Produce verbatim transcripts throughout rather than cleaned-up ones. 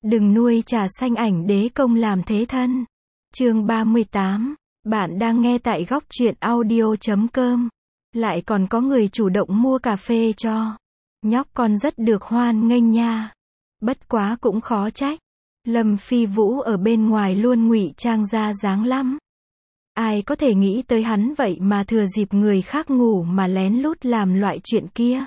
Đừng nuôi trà xanh ảnh đế công làm thế thân. Chương ba mươi tám. Bạn đang nghe tại góc truyện audio chấm com. Lại còn có người chủ động mua cà phê cho. Nhóc con rất được hoan nghênh nha. Bất quá cũng khó trách. Lâm Phi Vũ ở bên ngoài luôn ngụy trang ra dáng lắm. Ai có thể nghĩ tới hắn vậy mà thừa dịp người khác ngủ mà lén lút làm loại chuyện kia.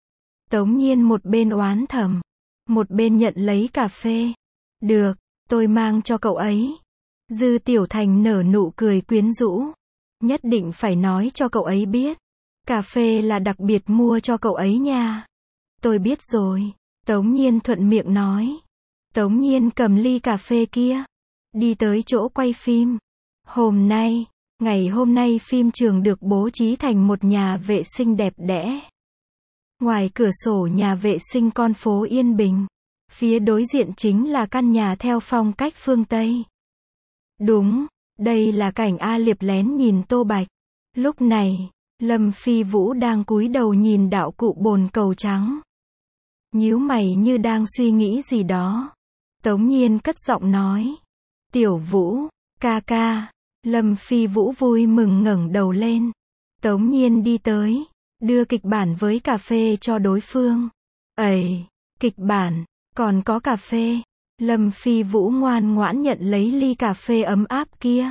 Tống Nhiên một bên oán thầm, một bên nhận lấy cà phê. Được, tôi mang cho cậu ấy. Dư Tiểu Thành nở nụ cười quyến rũ. Nhất định phải nói cho cậu ấy biết. Cà phê là đặc biệt mua cho cậu ấy nha. Tôi biết rồi, Tống Nhiên thuận miệng nói. Tống Nhiên cầm ly cà phê kia, đi tới chỗ quay phim. Hôm nay, ngày hôm nay phim trường được bố trí thành một nhà vệ sinh đẹp đẽ. Ngoài cửa sổ nhà vệ sinh con phố yên bình. Phía đối diện chính là căn nhà theo phong cách phương Tây. Đúng, đây là cảnh A Liệp lén nhìn Tô Bạch. Lúc này, Lâm Phi Vũ đang cúi đầu nhìn đạo cụ bồn cầu trắng. Nhíu mày như đang suy nghĩ gì đó. Tống Nhiên cất giọng nói. Tiểu Vũ, ca ca. Lâm Phi Vũ vui mừng ngẩng đầu lên. Tống Nhiên đi tới, đưa kịch bản với cà phê cho đối phương. Ẩy, kịch bản, còn có cà phê. Lâm Phi Vũ ngoan ngoãn nhận lấy ly cà phê ấm áp kia.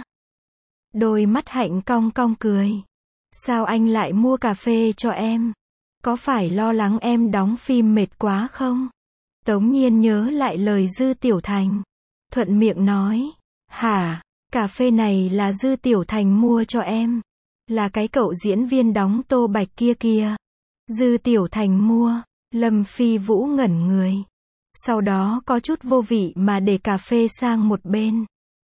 Đôi mắt hạnh cong cong cười. Sao anh lại mua cà phê cho em? Có phải lo lắng em đóng phim mệt quá không? Tống Nhiên nhớ lại lời Dư Tiểu Thành. Thuận miệng nói. Hả? Cà phê này là Dư Tiểu Thành mua cho em. Là cái cậu diễn viên đóng Tô Bạch kia kìa. Dư Tiểu Thành mua. Lâm Phi Vũ ngẩn người. Sau đó có chút vô vị mà để cà phê sang một bên.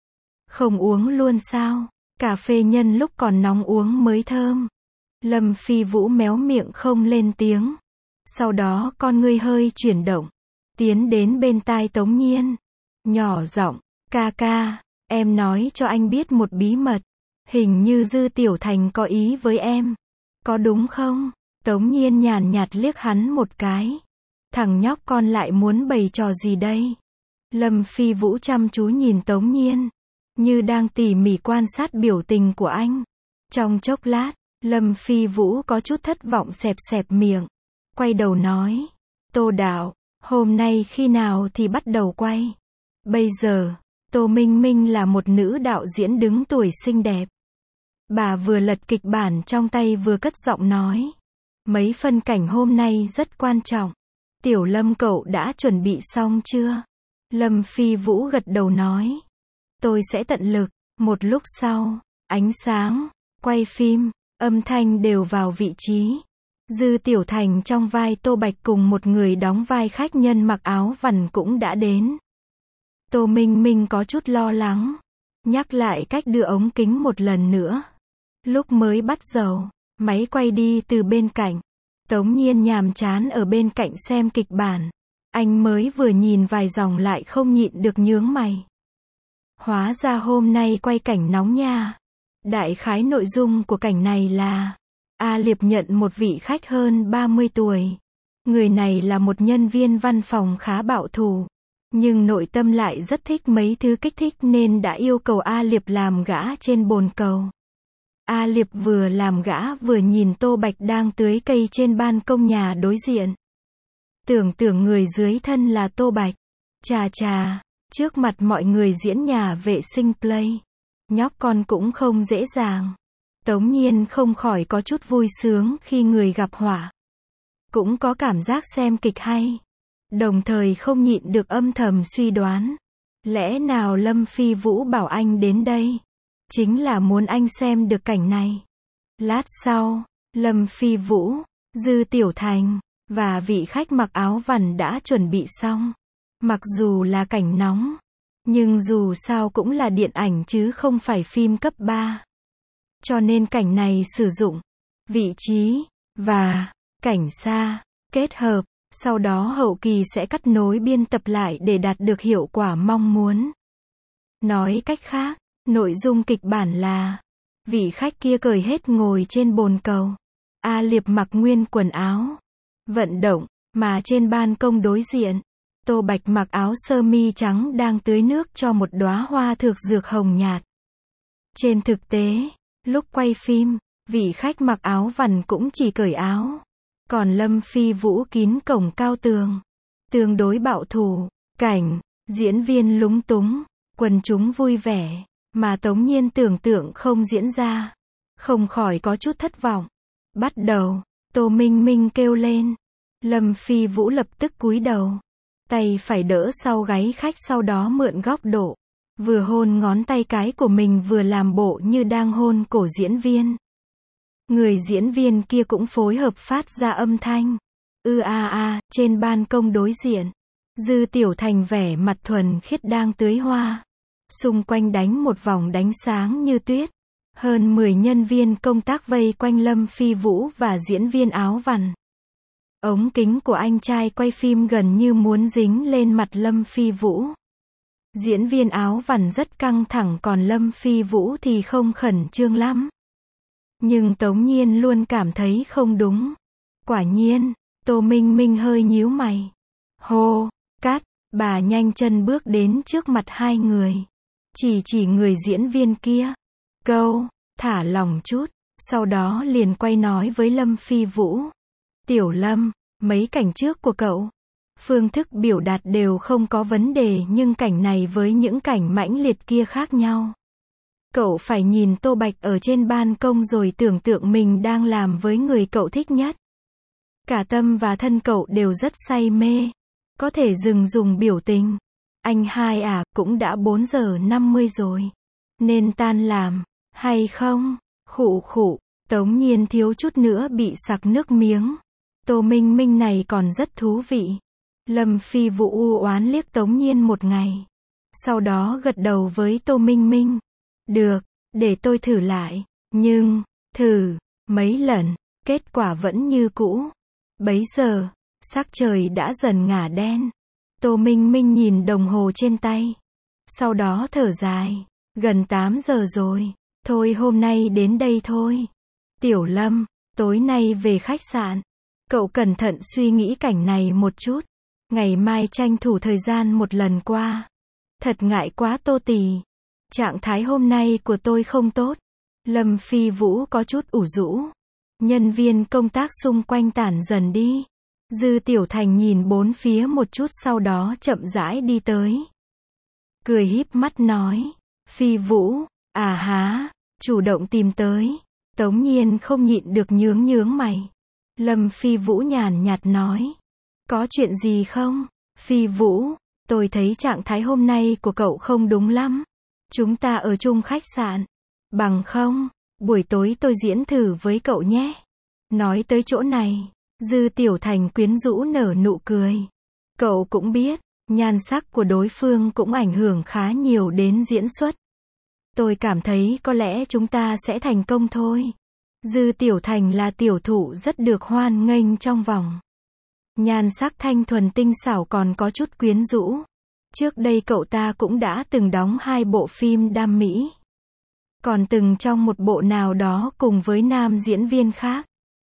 Không uống luôn sao? Cà phê nhân lúc còn nóng uống mới thơm. Lâm Phi Vũ méo miệng không lên tiếng. Sau đó con ngươi hơi chuyển động. Tiến đến bên tai Tống Nhiên. Nhỏ giọng, ca ca, em nói cho anh biết một bí mật. Hình như Dư Tiểu Thành có ý với em. Có đúng không? Tống Nhiên nhàn nhạt liếc hắn một cái. Thằng nhóc con lại muốn bày trò gì đây? Lâm Phi Vũ chăm chú nhìn Tống Nhiên, như đang tỉ mỉ quan sát biểu tình của anh. Trong chốc lát, Lâm Phi Vũ có chút thất vọng xẹp xẹp miệng. Quay đầu nói. Tô đạo, hôm nay khi nào thì bắt đầu quay? Bây giờ, Tô Minh Minh là một nữ đạo diễn đứng tuổi xinh đẹp. Bà vừa lật kịch bản trong tay vừa cất giọng nói. Mấy phân cảnh hôm nay rất quan trọng. Tiểu Lâm cậu đã chuẩn bị xong chưa? Lâm Phi Vũ gật đầu nói. Tôi sẽ tận lực. Một lúc sau, ánh sáng, quay phim, âm thanh đều vào vị trí. Dư Tiểu Thành trong vai Tô Bạch cùng một người đóng vai khách nhân mặc áo vằn cũng đã đến. Tô Minh Minh có chút lo lắng. Nhắc lại cách đưa ống kính một lần nữa. Lúc mới bắt đầu, máy quay đi từ bên cạnh. Tống Nhiên nhàm chán ở bên cạnh xem kịch bản. Anh mới vừa nhìn vài dòng lại không nhịn được nhướng mày. Hóa ra hôm nay quay cảnh nóng nha. Đại khái nội dung của cảnh này là A Liệp nhận một vị khách hơn ba mươi tuổi. Người này là một nhân viên văn phòng khá bạo thủ. Nhưng nội tâm lại rất thích mấy thứ kích thích nên đã yêu cầu A Liệp làm gã trên bồn cầu. A Liệp vừa làm gã vừa nhìn Tô Bạch đang tưới cây trên ban công nhà đối diện. Tưởng tưởng người dưới thân là Tô Bạch. Chà chà, trước mặt mọi người diễn nhà vệ sinh play. Nhóc con cũng không dễ dàng. Tống Nhiên không khỏi có chút vui sướng khi người gặp họa. Cũng có cảm giác xem kịch hay. Đồng thời không nhịn được âm thầm suy đoán. Lẽ nào Lâm Phi Vũ bảo anh đến đây? Chính là muốn anh xem được cảnh này. Lát sau, Lâm Phi Vũ, Dư Tiểu Thành, và vị khách mặc áo vằn đã chuẩn bị xong. Mặc dù là cảnh nóng, nhưng dù sao cũng là điện ảnh chứ không phải phim cấp ba. Cho nên cảnh này sử dụng vị trí và cảnh xa kết hợp, sau đó hậu kỳ sẽ cắt nối biên tập lại để đạt được hiệu quả mong muốn. Nói cách khác, nội dung kịch bản là vị khách kia cởi hết ngồi trên bồn cầu. A Liệp mặc nguyên quần áo vận động, mà trên ban công đối diện, Tô Bạch mặc áo sơ mi trắng đang tưới nước cho một đóa hoa thược dược hồng nhạt. Trên thực tế, lúc quay phim, vị khách mặc áo vằn cũng chỉ cởi áo. Còn Lâm Phi Vũ kín cổng cao tường. Tương đối bạo thủ, cảnh, diễn viên lúng túng, quần chúng vui vẻ, mà Tống Nhiên tưởng tượng không diễn ra. Không khỏi có chút thất vọng. Bắt đầu, Tô Minh Minh kêu lên. Lâm Phi Vũ lập tức cúi đầu. Tay phải đỡ sau gáy khách, sau đó mượn góc độ. Vừa hôn ngón tay cái của mình vừa làm bộ như đang hôn cổ diễn viên. Người diễn viên kia cũng phối hợp phát ra âm thanh. Ư a a, trên ban công đối diện. Dư Tiểu Thành vẻ mặt thuần khiết đang tưới hoa. Xung quanh đánh một vòng đánh sáng như tuyết. Hơn mười nhân viên công tác vây quanh Lâm Phi Vũ và diễn viên áo vằn. Ống kính của anh trai quay phim gần như muốn dính lên mặt Lâm Phi Vũ. Diễn viên áo vằn rất căng thẳng, còn Lâm Phi Vũ thì không khẩn trương lắm. Nhưng Tống Nhiên luôn cảm thấy không đúng. Quả nhiên, Tô Minh Minh hơi nhíu mày. Hô, cắt, bà nhanh chân bước đến trước mặt hai người. Chỉ chỉ người diễn viên kia. Câu, thả lỏng chút, sau đó liền quay nói với Lâm Phi Vũ. Tiểu Lâm, mấy cảnh trước của cậu, phương thức biểu đạt đều không có vấn đề, nhưng cảnh này với những cảnh mãnh liệt kia khác nhau. Cậu phải nhìn Tô Bạch ở trên ban công rồi tưởng tượng mình đang làm với người cậu thích nhất. Cả tâm và thân cậu đều rất say mê. Có thể dừng dùng biểu tình. Anh hai à, cũng đã bốn giờ năm mươi rồi. Nên tan làm, hay không? Khụ khụ, Tống Nhiên thiếu chút nữa bị sặc nước miếng. Tô Minh Minh này còn rất thú vị. Lâm Phi Vũ u oán liếc Tống Nhiên một ngày. Sau đó gật đầu với Tô Minh Minh. Được, để tôi thử lại. Nhưng, thử, mấy lần, kết quả vẫn như cũ. Bấy giờ, sắc trời đã dần ngả đen. Tô Minh Minh nhìn đồng hồ trên tay. Sau đó thở dài. Gần tám giờ rồi. Thôi hôm nay đến đây thôi. Tiểu Lâm, tối nay về khách sạn. Cậu cẩn thận suy nghĩ cảnh này một chút. Ngày mai tranh thủ thời gian một lần qua. Thật ngại quá Tô tỷ. Trạng thái hôm nay của tôi không tốt. Lâm Phi Vũ có chút ủ rũ. Nhân viên công tác xung quanh tản dần đi. Dư Tiểu Thành nhìn bốn phía một chút, sau đó chậm rãi đi tới. Cười híp mắt nói. Phi Vũ, à há, chủ động tìm tới. Tống Nhiên không nhịn được nhướng nhướng mày. Lâm Phi Vũ nhàn nhạt nói. Có chuyện gì không? Phi Vũ, tôi thấy trạng thái hôm nay của cậu không đúng lắm. Chúng ta ở chung khách sạn. Bằng không, buổi tối tôi diễn thử với cậu nhé. Nói tới chỗ này, Dư Tiểu Thành quyến rũ nở nụ cười. Cậu cũng biết, nhan sắc của đối phương cũng ảnh hưởng khá nhiều đến diễn xuất. Tôi cảm thấy có lẽ chúng ta sẽ thành công thôi. Dư Tiểu Thành là tiểu thụ rất được hoan nghênh trong vòng. Nhan sắc thanh thuần tinh xảo, còn có chút quyến rũ. Trước đây cậu ta cũng đã từng đóng hai bộ phim đam mỹ. Còn từng trong một bộ nào đó cùng với nam diễn viên khác.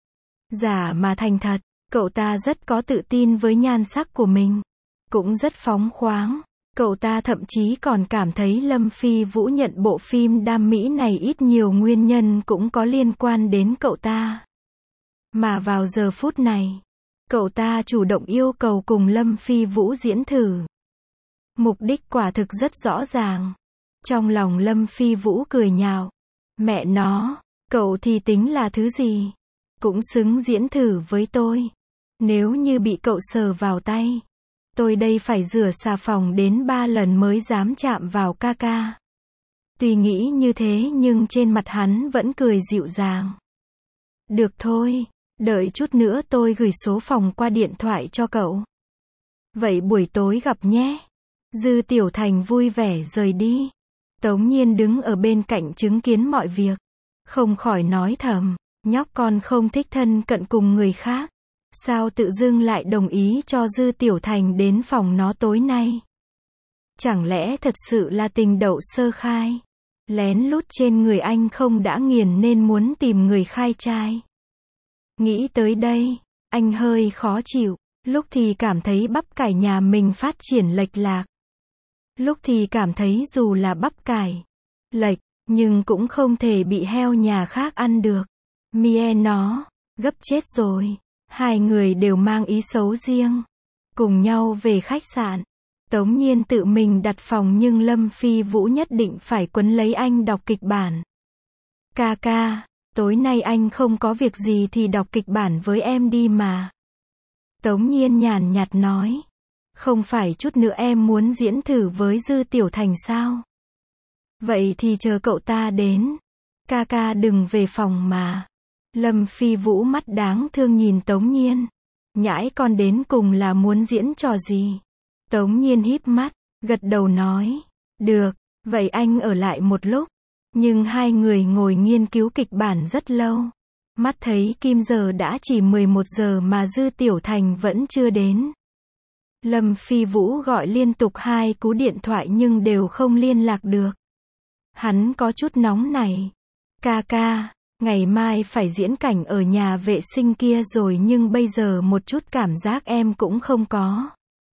Giả mà thành thật, cậu ta rất có tự tin với nhan sắc của mình. Cũng rất phóng khoáng. Cậu ta thậm chí còn cảm thấy Lâm Phi Vũ nhận bộ phim đam mỹ này ít nhiều nguyên nhân cũng có liên quan đến cậu ta. Mà vào giờ phút này, cậu ta chủ động yêu cầu cùng Lâm Phi Vũ diễn thử. Mục đích quả thực rất rõ ràng. Trong lòng Lâm Phi Vũ cười nhạo. Mẹ nó, cậu thì tính là thứ gì? Cũng xứng diễn thử với tôi. Nếu như bị cậu sờ vào tay, tôi đây phải rửa xà phòng đến ba lần mới dám chạm vào ca ca. Tuy nghĩ như thế nhưng trên mặt hắn vẫn cười dịu dàng. Được thôi, đợi chút nữa tôi gửi số phòng qua điện thoại cho cậu. Vậy buổi tối gặp nhé. Dư Tiểu Thành vui vẻ rời đi. Tống Nhiên đứng ở bên cạnh chứng kiến mọi việc. Không khỏi nói thầm, nhóc con không thích thân cận cùng người khác. Sao tự dưng lại đồng ý cho Dư Tiểu Thành đến phòng nó tối nay? Chẳng lẽ thật sự là tình đậu sơ khai? Lén lút trên người anh không đã nghiền nên muốn tìm người khai trai? Nghĩ tới đây, anh hơi khó chịu. Lúc thì cảm thấy bắp cải nhà mình phát triển lệch lạc. Lúc thì cảm thấy dù là bắp cải lệch, nhưng cũng không thể bị heo nhà khác ăn được. Mie nó, gấp chết rồi. Hai người đều mang ý xấu riêng. Cùng nhau về khách sạn. Tống Nhiên tự mình đặt phòng nhưng Lâm Phi Vũ nhất định phải quấn lấy anh đọc kịch bản. Ca ca, tối nay anh không có việc gì thì đọc kịch bản với em đi mà. Tống Nhiên nhàn nhạt nói. Không phải chút nữa em muốn diễn thử với Dư Tiểu Thành sao? Vậy thì chờ cậu ta đến. Ca ca đừng về phòng mà. Lâm Phi Vũ mắt đáng thương nhìn Tống Nhiên. Nhãi con đến cùng là muốn diễn trò gì? Tống Nhiên híp mắt, gật đầu nói. Được, vậy anh ở lại một lúc. Nhưng hai người ngồi nghiên cứu kịch bản rất lâu. Mắt thấy kim giờ đã chỉ mười một giờ mà Dư Tiểu Thành vẫn chưa đến. Lâm Phi Vũ gọi liên tục hai cú điện thoại nhưng đều không liên lạc được. Hắn có chút nóng này. Ca ca, ngày mai phải diễn cảnh ở nhà vệ sinh kia rồi nhưng bây giờ một chút cảm giác em cũng không có.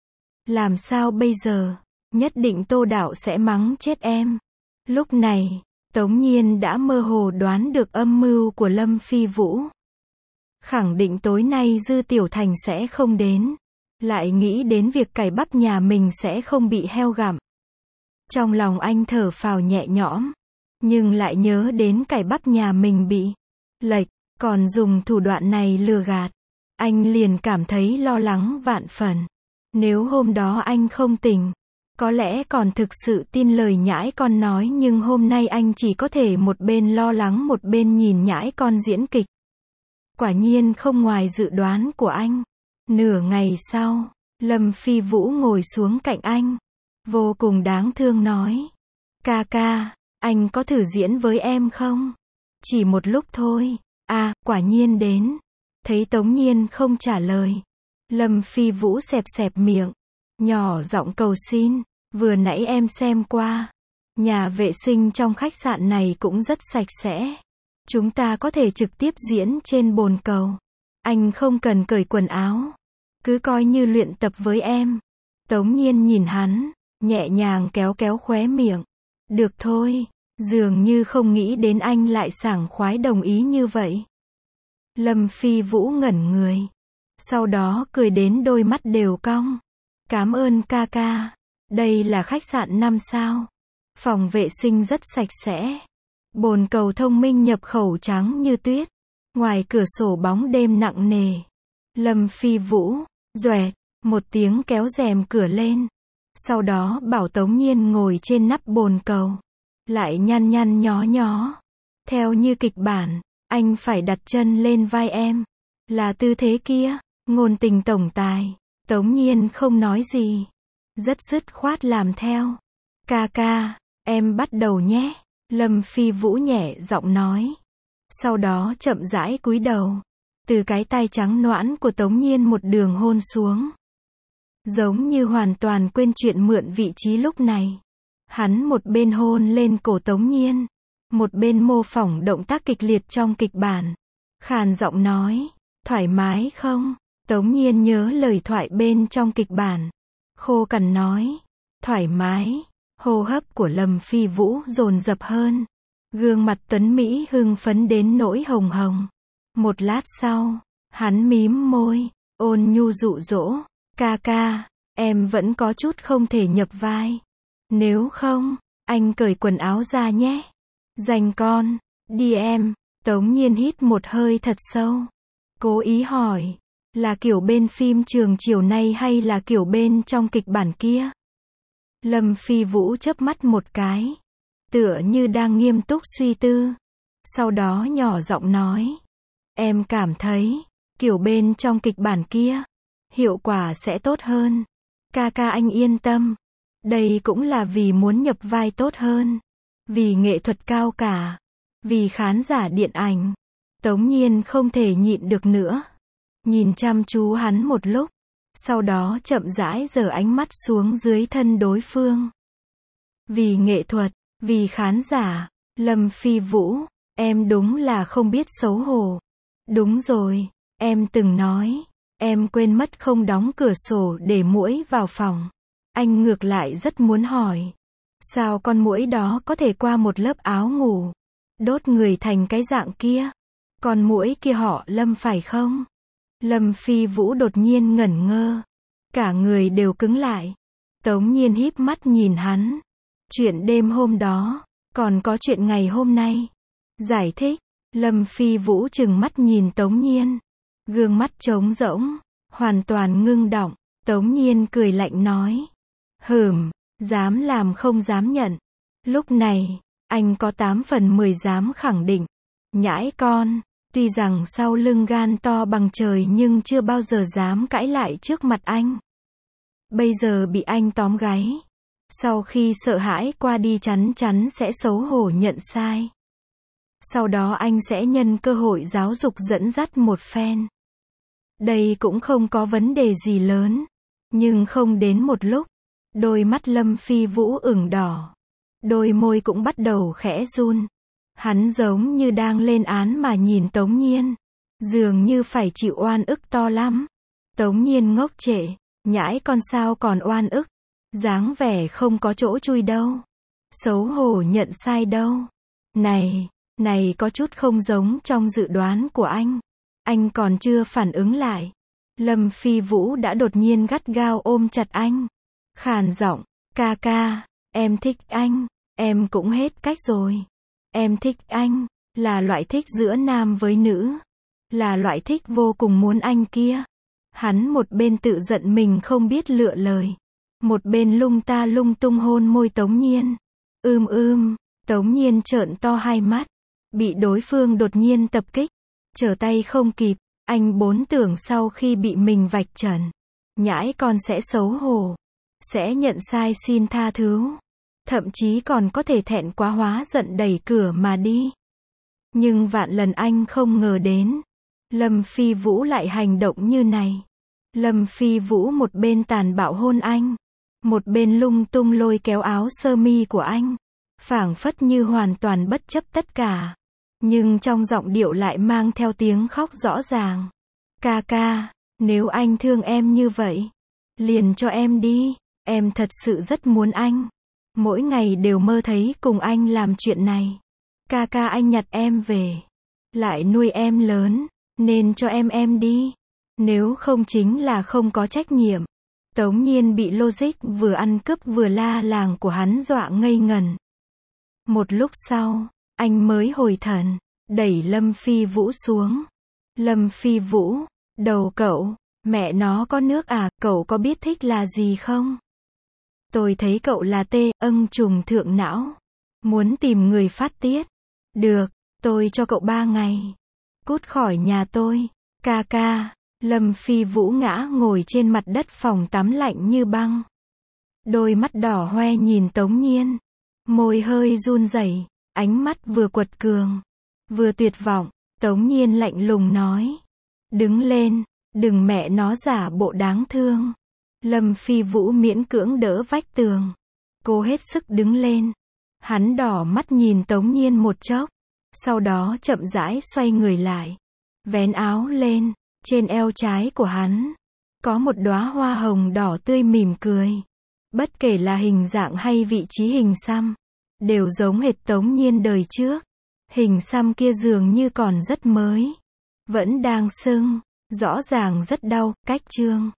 Làm sao bây giờ? Nhất định Tô Đạo sẽ mắng chết em. Lúc này, Tống Nhiên đã mơ hồ đoán được âm mưu của Lâm Phi Vũ. Khẳng định tối nay Dư Tiểu Thành sẽ không đến. Lại nghĩ đến việc cải bắp nhà mình sẽ không bị heo gặm. Trong lòng anh thở phào nhẹ nhõm. Nhưng lại nhớ đến cải bắp nhà mình bị lệch, còn dùng thủ đoạn này lừa gạt. Anh liền cảm thấy lo lắng vạn phần. Nếu hôm đó anh không tỉnh, có lẽ còn thực sự tin lời nhãi con nói nhưng hôm nay anh chỉ có thể một bên lo lắng một bên nhìn nhãi con diễn kịch. Quả nhiên không ngoài dự đoán của anh. Nửa ngày sau, Lâm Phi Vũ ngồi xuống cạnh anh. Vô cùng đáng thương nói. Ca ca, anh có thử diễn với em không? Chỉ một lúc thôi. À, quả nhiên đến. Thấy Tống Nhiên không trả lời. Lâm Phi Vũ xẹp xẹp miệng. Nhỏ giọng cầu xin. Vừa nãy em xem qua. Nhà vệ sinh trong khách sạn này cũng rất sạch sẽ. Chúng ta có thể trực tiếp diễn trên bồn cầu. Anh không cần cởi quần áo. Cứ coi như luyện tập với em. Tống Nhiên nhìn hắn, nhẹ nhàng kéo kéo khóe miệng. Được thôi, dường như không nghĩ đến anh lại sảng khoái đồng ý như vậy. Lâm Phi Vũ ngẩn người. Sau đó cười đến đôi mắt đều cong. Cảm ơn ca ca. Đây là khách sạn năm sao. Phòng vệ sinh rất sạch sẽ. Bồn cầu thông minh nhập khẩu trắng như tuyết. Ngoài cửa sổ bóng đêm nặng nề. Lâm Phi Vũ, doẹt, một tiếng kéo rèm cửa lên. Sau đó bảo Tống Nhiên ngồi trên nắp bồn cầu. Lại nhăn nhăn nhó nhó. Theo như kịch bản, anh phải đặt chân lên vai em. Là tư thế kia, ngôn tình tổng tài. Tống Nhiên không nói gì. Rất dứt khoát làm theo. Ca ca, em bắt đầu nhé. Lâm Phi Vũ nhẹ giọng nói. Sau đó chậm rãi cúi đầu. Từ cái tay trắng nõn của Tống Nhiên một đường hôn xuống. Giống như hoàn toàn quên chuyện mượn vị trí lúc này. Hắn một bên hôn lên cổ Tống Nhiên. Một bên mô phỏng động tác kịch liệt trong kịch bản. Khàn giọng nói. Thoải mái không? Tống Nhiên nhớ lời thoại bên trong kịch bản. Khô cằn nói. Thoải mái. Hô hấp của Lâm Phi Vũ dồn dập hơn. Gương mặt tuấn Mỹ hưng phấn đến nỗi hồng hồng. Một lát sau, hắn mím môi, ôn nhu dụ dỗ. Ca ca, em vẫn có chút không thể nhập vai. Nếu không, anh cởi quần áo ra nhé. Dành con, đi em. Tống Nhiên hít một hơi thật sâu. Cố ý hỏi, là kiểu bên phim trường chiều nay hay là kiểu bên trong kịch bản kia? Lâm Phi Vũ chớp mắt một cái. Tựa như đang nghiêm túc suy tư. Sau đó nhỏ giọng nói. Em cảm thấy, kiểu bên trong kịch bản kia, hiệu quả sẽ tốt hơn. Ca ca anh yên tâm. Đây cũng là vì muốn nhập vai tốt hơn. Vì nghệ thuật cao cả. Vì khán giả điện ảnh. Tống Nhiên không thể nhịn được nữa. Nhìn chăm chú hắn một lúc. Sau đó chậm rãi giở ánh mắt xuống dưới thân đối phương. Vì nghệ thuật, vì khán giả. Lâm Phi Vũ, em đúng là không biết xấu hổ. Đúng rồi, em từng nói, Em quên mất không đóng cửa sổ để muỗi vào phòng. Anh ngược lại rất muốn hỏi. Sao con muỗi đó có thể qua một lớp áo ngủ, đốt người thành cái dạng kia? Con muỗi kia họ Lâm phải không? Lâm Phi Vũ đột nhiên ngẩn ngơ. Cả người đều cứng lại. Tống Nhiên híp mắt nhìn hắn. Chuyện đêm hôm đó, còn có chuyện ngày hôm nay. Giải thích. Lâm Phi Vũ trừng mắt nhìn Tống Nhiên. Gương mắt trống rỗng, hoàn toàn ngưng đọng. Tống Nhiên cười lạnh nói. Hừm, dám làm không dám nhận. Lúc này, anh có tám phần mười dám khẳng định. Nhãi con, tuy rằng sau lưng gan to bằng trời nhưng chưa bao giờ dám cãi lại trước mặt anh. Bây giờ bị anh tóm gáy. Sau khi sợ hãi qua đi chắn chắn sẽ xấu hổ nhận sai. Sau đó anh sẽ nhân cơ hội giáo dục dẫn dắt một phen. Đây cũng không có vấn đề gì lớn. Nhưng không đến một lúc, đôi mắt Lâm Phi Vũ ửng đỏ. Đôi môi cũng bắt đầu khẽ run. Hắn giống như đang lên án mà nhìn Tống Nhiên. Dường như phải chịu oan ức to lắm. Tống Nhiên ngốc trệ. Nhãi con sao còn oan ức. Dáng vẻ không có chỗ chui đâu. Xấu hổ nhận sai đâu. Này, này có chút không giống trong dự đoán của anh. Anh còn chưa phản ứng lại. Lâm Phi Vũ đã đột nhiên gắt gao ôm chặt anh. Khàn giọng, ca ca, em thích anh, em cũng hết cách rồi. Em thích anh, là loại thích giữa nam với nữ. Là loại thích vô cùng muốn anh kia. Hắn một bên tự giận mình không biết lựa lời. Một bên lung ta lung tung hôn môi Tống Nhiên. Ưm ưm, Tống Nhiên trợn to hai mắt. Bị đối phương đột nhiên tập kích. Trở tay không kịp, anh bốn tưởng sau khi bị mình vạch trần. Nhãi con sẽ xấu hổ. Sẽ nhận sai xin tha thứ. Thậm chí còn có thể thẹn quá hóa giận đẩy cửa mà đi. Nhưng vạn lần anh không ngờ đến. Lâm Phi Vũ lại hành động như này. Lâm Phi Vũ một bên tàn bạo hôn anh. Một bên lung tung lôi kéo áo sơ mi của anh. Phảng phất như hoàn toàn bất chấp tất cả. Nhưng trong giọng điệu lại mang theo tiếng khóc rõ ràng. Ca ca, nếu anh thương em như vậy, liền cho em đi. Em thật sự rất muốn anh. Mỗi ngày đều mơ thấy cùng anh làm chuyện này. Ca ca anh nhặt em về. Lại nuôi em lớn. Nên cho em em đi. Nếu không chính là không có trách nhiệm. Tống Nhiên bị logic vừa ăn cướp vừa la làng của hắn dọa ngây ngẩn. Một lúc sau, anh mới hồi thần. Đẩy Lâm Phi Vũ xuống. Lâm Phi Vũ, đầu cậu, mẹ nó có nước à, cậu có biết thích là gì không? Tôi thấy cậu là tê, âng trùng thượng não. Muốn tìm người phát tiết. Được, tôi cho cậu ba ngày. Cút khỏi nhà tôi. Ca ca. Lâm Phi Vũ ngã ngồi trên mặt đất phòng tắm lạnh như băng. Đôi mắt đỏ hoe nhìn Tống Nhiên. Môi hơi run rẩy, ánh mắt vừa quật cường, vừa tuyệt vọng. Tống Nhiên lạnh lùng nói. Đứng lên, đừng mẹ nó giả bộ đáng thương. Lâm Phi Vũ miễn cưỡng đỡ vách tường. Cô hết sức đứng lên. Hắn đỏ mắt nhìn Tống Nhiên một chốc. Sau đó chậm rãi xoay người lại. Vén áo lên. Trên eo trái của hắn có một đóa hoa hồng đỏ tươi mỉm cười. Bất kể là hình dạng hay vị trí hình xăm, đều giống hệt Tống Nhiên đời trước. Hình xăm kia dường như còn rất mới. Vẫn đang sưng. Rõ ràng rất đau. Cách chương